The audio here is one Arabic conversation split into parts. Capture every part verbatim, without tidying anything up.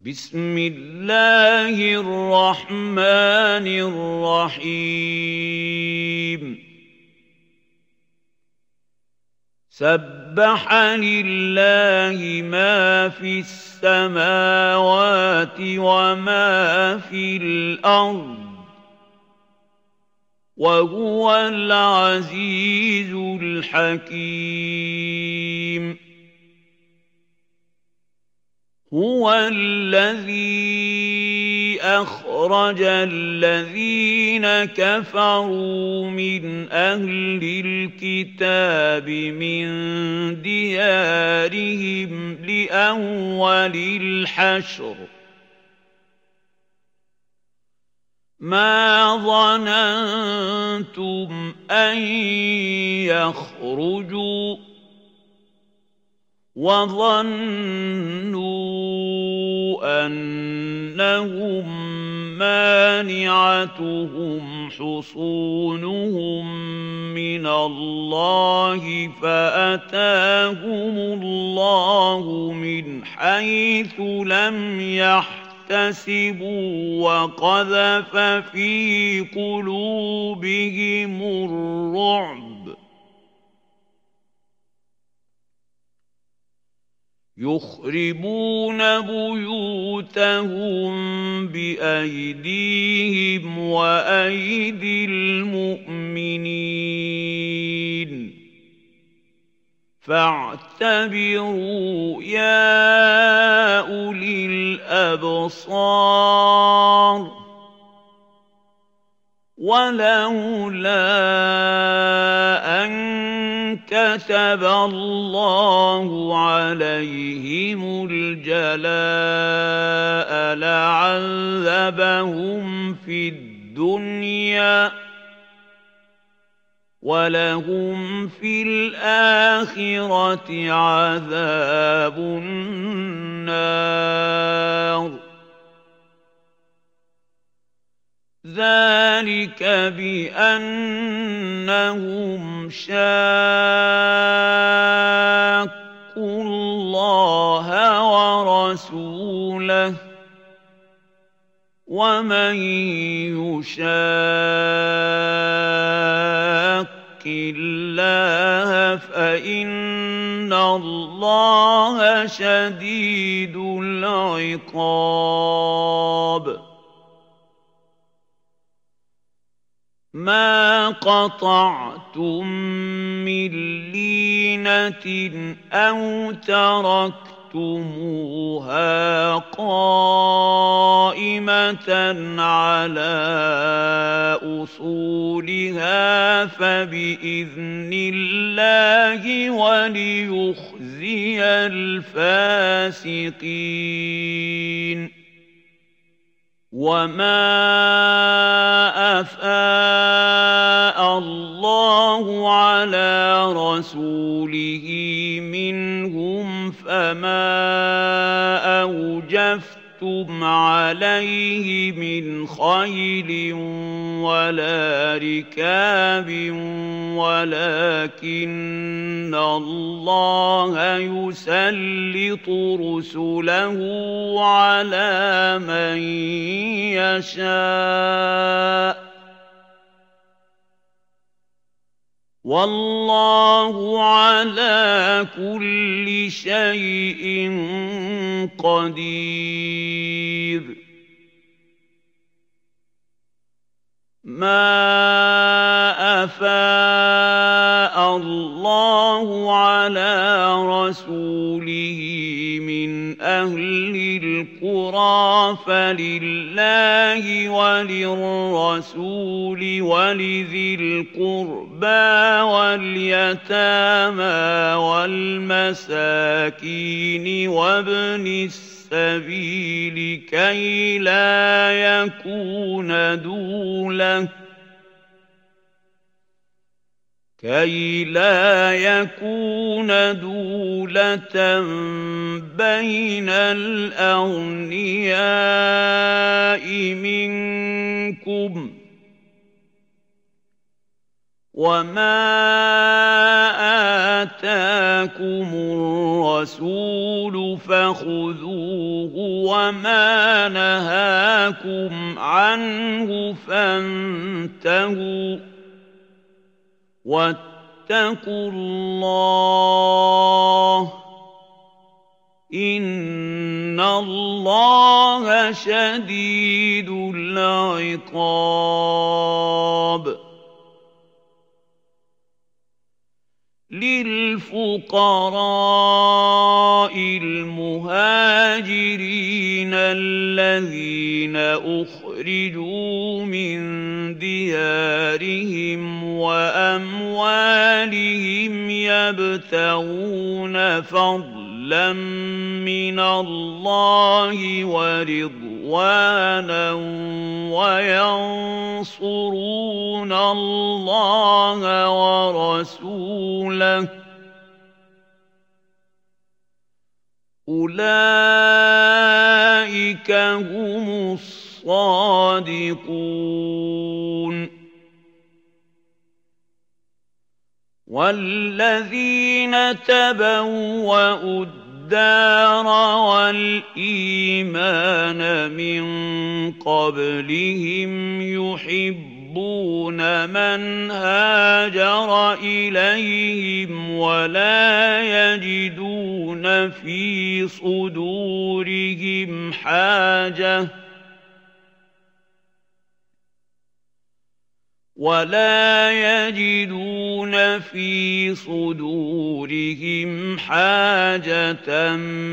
بسم الله الرحمن الرحيم سبح لله ما في السماوات وما في الأرض وهو العزيز الحكيم هو الذي أخرج الذين كفروا من أهل الكتاب من ديارهم لأول الحشر ما ظننتم أن يخرجوا وظنوا أنهم مانعتهم حصونهم من الله فأتاهم الله من حيث لم يحتسبوا وقذف في قلوبهم الرعب يخربون بيوتهم بأيديهم وأيدي المؤمنين فاعتبروا يا أولي الأبصار ولولا أن كتب الله عليهم الجلاء لعذبهم في الدنيا ولهم في الآخرة عذاب النار ذلك بأنهم شاقوا الله ورسوله ومن يشاق الله فإن الله شديد العقاب ما قطعتم من لينة أو تركتموها قائمة على أصولها فبإذن الله وليخزي الفاسقين وما أفاء الله على رسوله منهم فما أوجفتم عليه من خيل ولا ركاب ولكن الله يسلط رسله على من يشاء والله على كل شيء قدير ما أفاء الله على رسوله من أهل القرى فلله وللرسول ولذي القربى واليتامى والمساكين وابن السبيل كي لا يكون دولة كي لا يكون دولة بين الأغنياء منكم وَمَا آتَاكُمُ الرَّسُولُ فَخُذُوهُ وَمَا نَهَاكُمْ عَنْهُ فَانتَهُوا ۚ وَاتَّقُوا اللَّهَ ۖ إِنَّ اللَّهَ شَدِيدُ الْعِقَابِ. لِلْفُقَرَاءِ الْمُهَاجِرِينَ الَّذِينَ أُخْرِجُوا مِن دِيَارِهِمْ وَأَمْوَالِهِمْ يَبْتَغُونَ فَضْلًا مِّنَ اللَّهِ وَرِضْوَانًا وَيَنصُرُونَ اللَّهَ وَرَسُولَهُ، أُولَٰئِكَ هُمُ الصَّادِقُونَ. وَالَّذِينَ تَبَوَّءُوا الدَّارَ وَالْإِيمَانَ مِن قَبْلِهِمْ يُحِبُّونَ مَنْ هَاجَرَ إِلَيْهِمْ وَلَا يَجِدُونَ فِي صُدُورِهِمْ حَاجَةً وَلَا يَجِدُونَ فِي صُدُورِهِمْ حَاجَةً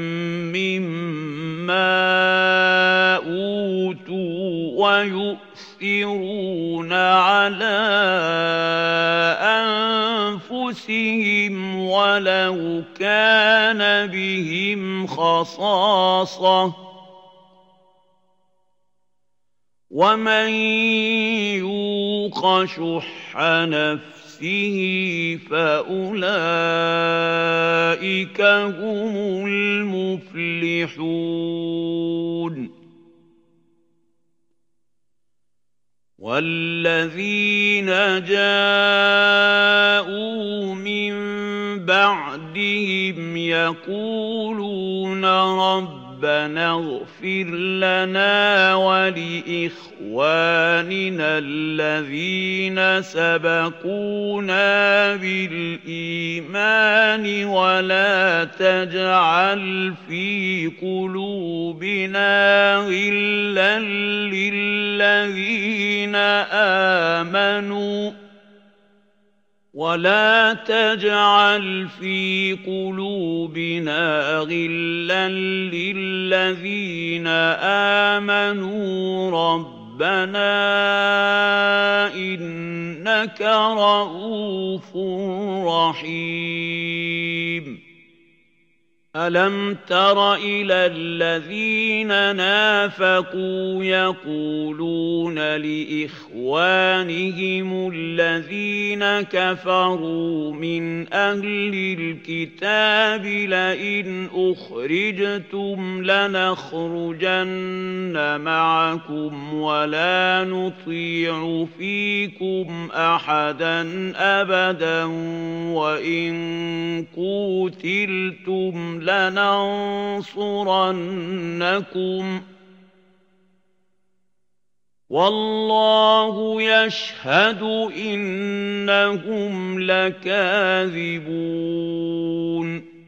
مِّمَّا أُوتُوا وَيُؤْثِرُونَ عَلَىٰ أَنفُسِهِمْ وَلَوْ كَانَ بِهِمْ خَصَاصَةٌ ۚ وَمَن يُوقَ شُحَّ نَفْسِهِ فَأُولَٰئِكَ هُمُ الْمُفْلِحُونَ. وَالَّذِينَ جَاءُوا مِن بَعْدِهِمْ يَقُولُونَ رَبَّنَا اغْفِرْ لَنَا وَلِإِخْوَانِنَا الَّذِينَ سَبَقُونَا بِالْإِيمَانِ وَلَا تَجْعَلْ فِي قُلُوبِنَا غِلًّا لِّلَّذِينَ آمَنُوا وَلَا تَجْعَلْ فِي قُلُوبِنَا غِلًّا لِّلَّذِينَ آمَنُوا رَبَّنَا إِنَّكَ رَءُوفٌ رَّحِيمٌ. أَلَمْ تَرَ إِلَى الَّذِينَ نَافَقُوا يَقُولُونَ لِإِخْوَانِهِمُ الَّذِينَ كَفَرُوا مِنْ أَهْلِ الْكِتَابِ لَئِنْ أُخْرِجْتُمْ لَنَخْرُجَنَّ مَعَكُمْ وَلَا نُطِيعُ فِيكُمْ أَحَدًا أَبَدًا وَإِنْ قُوتِلْتُمْ لَنَنصُرَنَّكُمْ وَاللَّهُ يَشْهَدُ إِنَّهُمْ لَكَاذِبُونَ.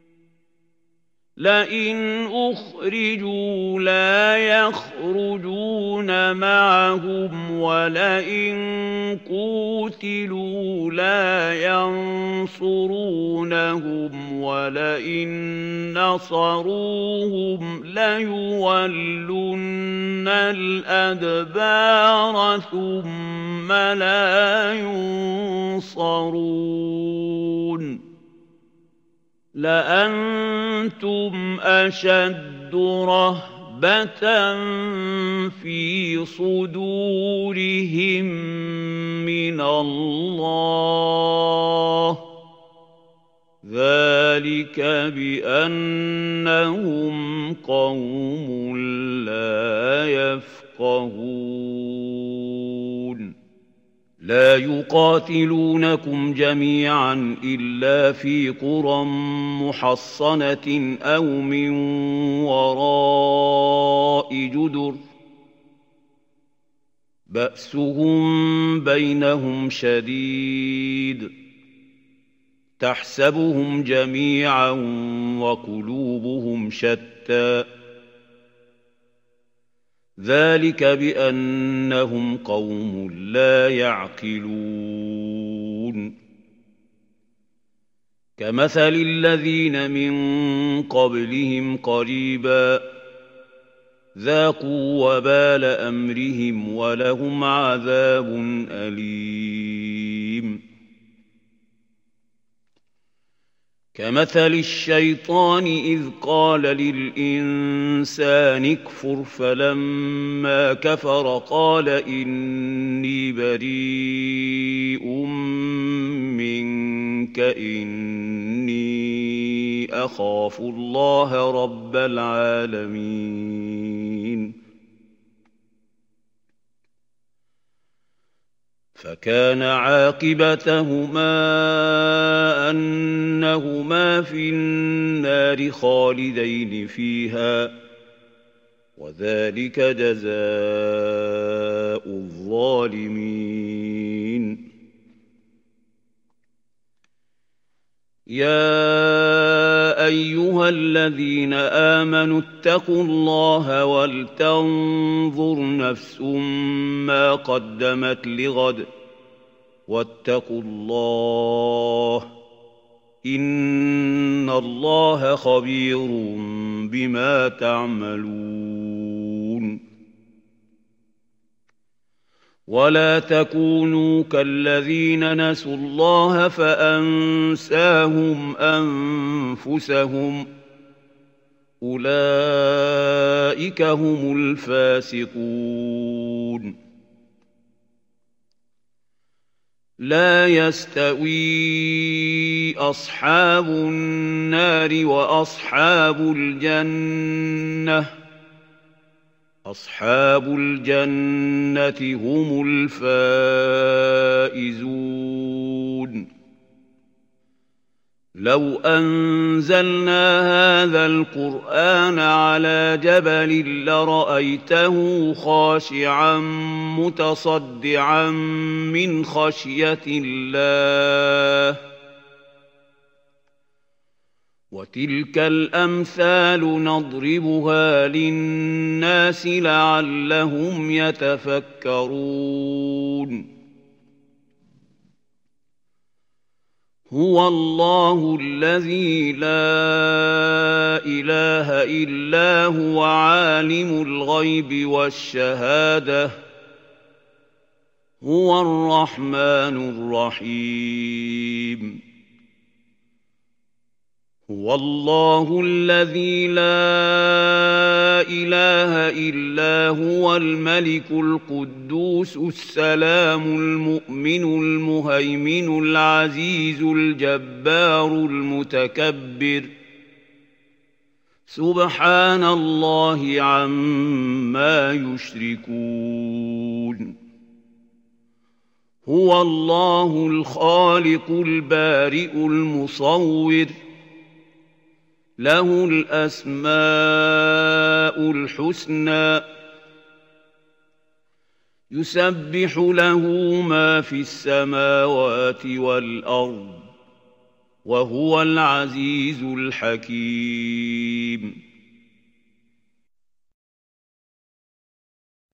لَئِنْ أُخْرِجُوا لَا يَخْرُجُونَ مَعَهُمْ وَلَئِنْ قُوتِلُوا لَا يَنصُرُونَهُمْ وَلَئِنْ نَصَرُوهُمْ لَيُوَلُّنَّ الْأَدْبَارَ ثُمَّ لَا يُنصَرُونَ. لَأَنتُمْ أَشَدُّ رَهْبَةً فِي صُدُورِهِم مِّنَ اللَّهِ ۚ ذَٰلِكَ بِأَنَّهُمْ قَوْمٌ لَّا يَفْقَهُونَ. لا يقاتلونكم جميعا إلا في قرى محصنة أو من وراء جدر بأسهم بينهم شديد تحسبهم جميعا وقلوبهم شتى ذلك بأنهم قوم لا يعقلون كمثل الذين من قبلهم قريبا ذاقوا وبال أمرهم ولهم عذاب أليم كمثل الشيطان إذ قال للإنسان اكفر فلما كفر قال إني بريء منك إني أخاف الله رب العالمين فكان عاقبتهما أنهما في النار خالدين فيها وذلك جزاء الظالمين يا أيها الذين آمنوا اتقوا الله ولتنظر نفس ما قدمت لغد واتقوا الله إن الله خبير بما تعملون ولا تكونوا كالذين نسوا الله فأنساهم أنفسهم أولئك هم الفاسقون لا يستوي أصحاب النار وأصحاب الجنة أصحاب الجنة هم الفائزون لو أنزلنا هذا القرآن على جبل لرأيته خاشعا متصدعا من خشية الله وتلك الأمثال نضربها للناس لعلهم يتفكرون هو الله الذي لا إله إلا هو عالم الغيب والشهادة هو الرحمن الرحيم هو الله الذي لا إله إلا هو الملك القدوس السلام المؤمن المهيمن العزيز الجبار المتكبر سبحان الله عما يشركون هو الله الخالق البارئ المصور له الأسماء الحسنى يسبح له ما في السماوات والأرض وهو العزيز الحكيم